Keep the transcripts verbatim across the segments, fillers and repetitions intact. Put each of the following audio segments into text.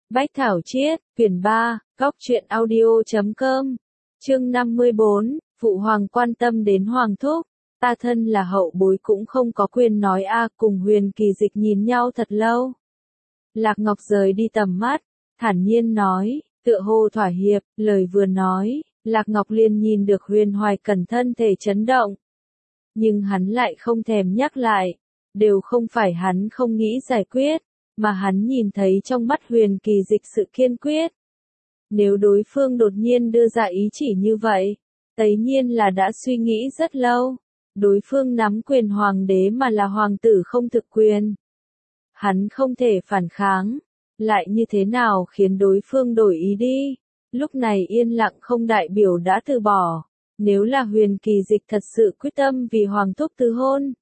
Bách Thảo Chiết, quyển ba, góc truyện audio chấm com, chương năm mươi bốn, Phụ Hoàng quan tâm đến Hoàng Thúc, ta thân là hậu bối cũng không có quyền nói a. Cùng Huyền Kỳ Dịch nhìn nhau thật lâu. Lạc Ngọc rời đi tầm mắt, thản nhiên nói, tựa hồ thỏa hiệp, lời vừa nói, Lạc Ngọc liền nhìn được Huyền Hoài Cẩn thân thể chấn động. Nhưng hắn lại không thèm nhắc lại, đều không phải hắn không nghĩ giải quyết, mà hắn nhìn thấy trong mắt Huyền Kỳ Dịch sự kiên quyết. Nếu đối phương đột nhiên đưa ra ý chỉ như vậy, tất nhiên là đã suy nghĩ rất lâu. Đối phương nắm quyền hoàng đế mà là hoàng tử không thực quyền. Hắn không thể phản kháng, lại như thế nào khiến đối phương đổi ý đi. Lúc này yên lặng không đại biểu đã từ bỏ. Nếu là Huyền Kỳ Dịch thật sự quyết tâm vì Hoàng Thúc từ hôn,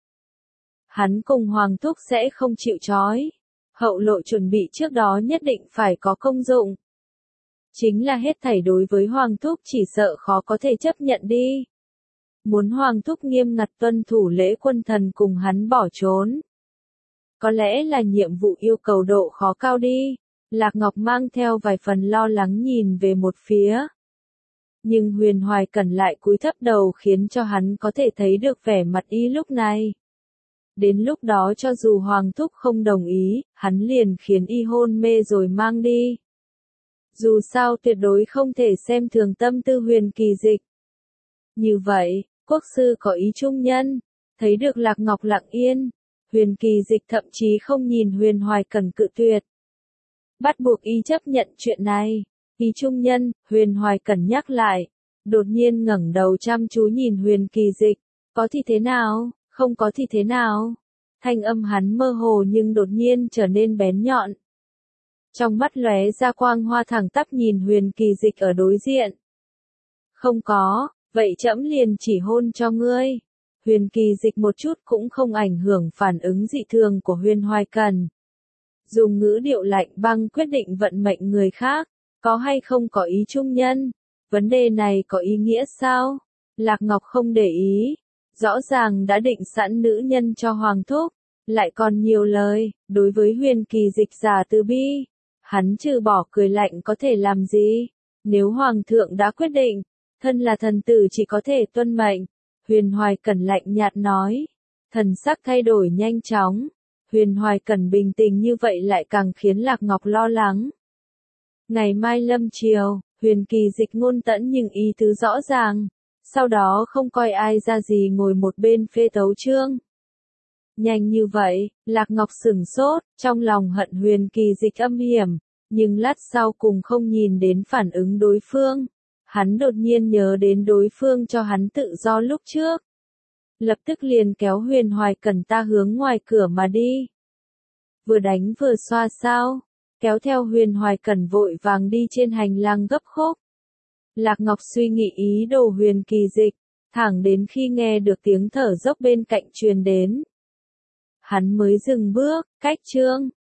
hắn cùng Hoàng Thúc sẽ không chịu trói. Hậu lộ chuẩn bị trước đó nhất định phải có công dụng. Chính là hết thảy đối với Hoàng Thúc chỉ sợ khó có thể chấp nhận đi. Muốn Hoàng Thúc nghiêm ngặt tuân thủ lễ quân thần cùng hắn bỏ trốn. Có lẽ là nhiệm vụ yêu cầu độ khó cao đi. Lạc Ngọc mang theo vài phần lo lắng nhìn về một phía. Nhưng Huyền Hoài Cẩn lại cúi thấp đầu khiến cho hắn có thể thấy được vẻ mặt y lúc này. Đến lúc đó cho dù Hoàng Thúc không đồng ý, hắn liền khiến y hôn mê rồi mang đi. Dù sao tuyệt đối không thể xem thường tâm tư Huyền Kỳ Dịch. Như vậy, quốc sư có ý trung nhân, thấy được Lạc Ngọc lặng yên, Huyền Kỳ Dịch thậm chí không nhìn Huyền Hoài Cẩn cự tuyệt. Bắt buộc y chấp nhận chuyện này, ý trung nhân, Huyền Hoài Cẩn nhắc lại, đột nhiên ngẩng đầu chăm chú nhìn Huyền Kỳ Dịch, có thì thế nào, không có thì thế nào. Thanh âm hắn mơ hồ nhưng đột nhiên trở nên bén nhọn. Trong mắt lóe ra quang hoa thẳng tắp nhìn Huyền Kỳ Dịch ở đối diện. Không có, vậy trẫm liền chỉ hôn cho ngươi. Huyền Kỳ Dịch một chút cũng không ảnh hưởng phản ứng dị thường của Huyền Hoài Cẩn. Dùng ngữ điệu lạnh băng quyết định vận mệnh người khác, có hay không có ý trung nhân. Vấn đề này có ý nghĩa sao? Lạc Ngọc không để ý. Rõ ràng đã định sẵn nữ nhân cho Hoàng Thúc, lại còn nhiều lời, đối với Huyền Kỳ Dịch giả từ bi. Hắn trừ bỏ cười lạnh có thể làm gì? Nếu Hoàng thượng đã quyết định, thân là thần tử chỉ có thể tuân mệnh. Huyền Hoài Cẩn lạnh nhạt nói. Thần sắc thay đổi nhanh chóng. Huyền Hoài Cẩn bình tĩnh như vậy lại càng khiến Lạc Ngọc lo lắng. Ngày mai lâm chiều, Huyền Kỳ Dịch ngôn tẫn nhưng ý tứ rõ ràng. Sau đó không coi ai ra gì ngồi một bên phê tấu chương. Nhanh như vậy, Lạc Ngọc sửng sốt, trong lòng hận Huyền Kỳ Dịch âm hiểm, nhưng lát sau cùng không nhìn đến phản ứng đối phương. Hắn đột nhiên nhớ đến đối phương cho hắn tự do lúc trước. Lập tức liền kéo Huyền Hoài Cẩn ta hướng ngoài cửa mà đi. Vừa đánh vừa xoa sao, kéo theo Huyền Hoài Cẩn vội vàng đi trên hành lang gấp khúc. Lạc Ngọc suy nghĩ ý đồ Huyền Kỳ Dịch, thẳng đến khi nghe được tiếng thở dốc bên cạnh truyền đến. Hắn mới dừng bước, cách chương.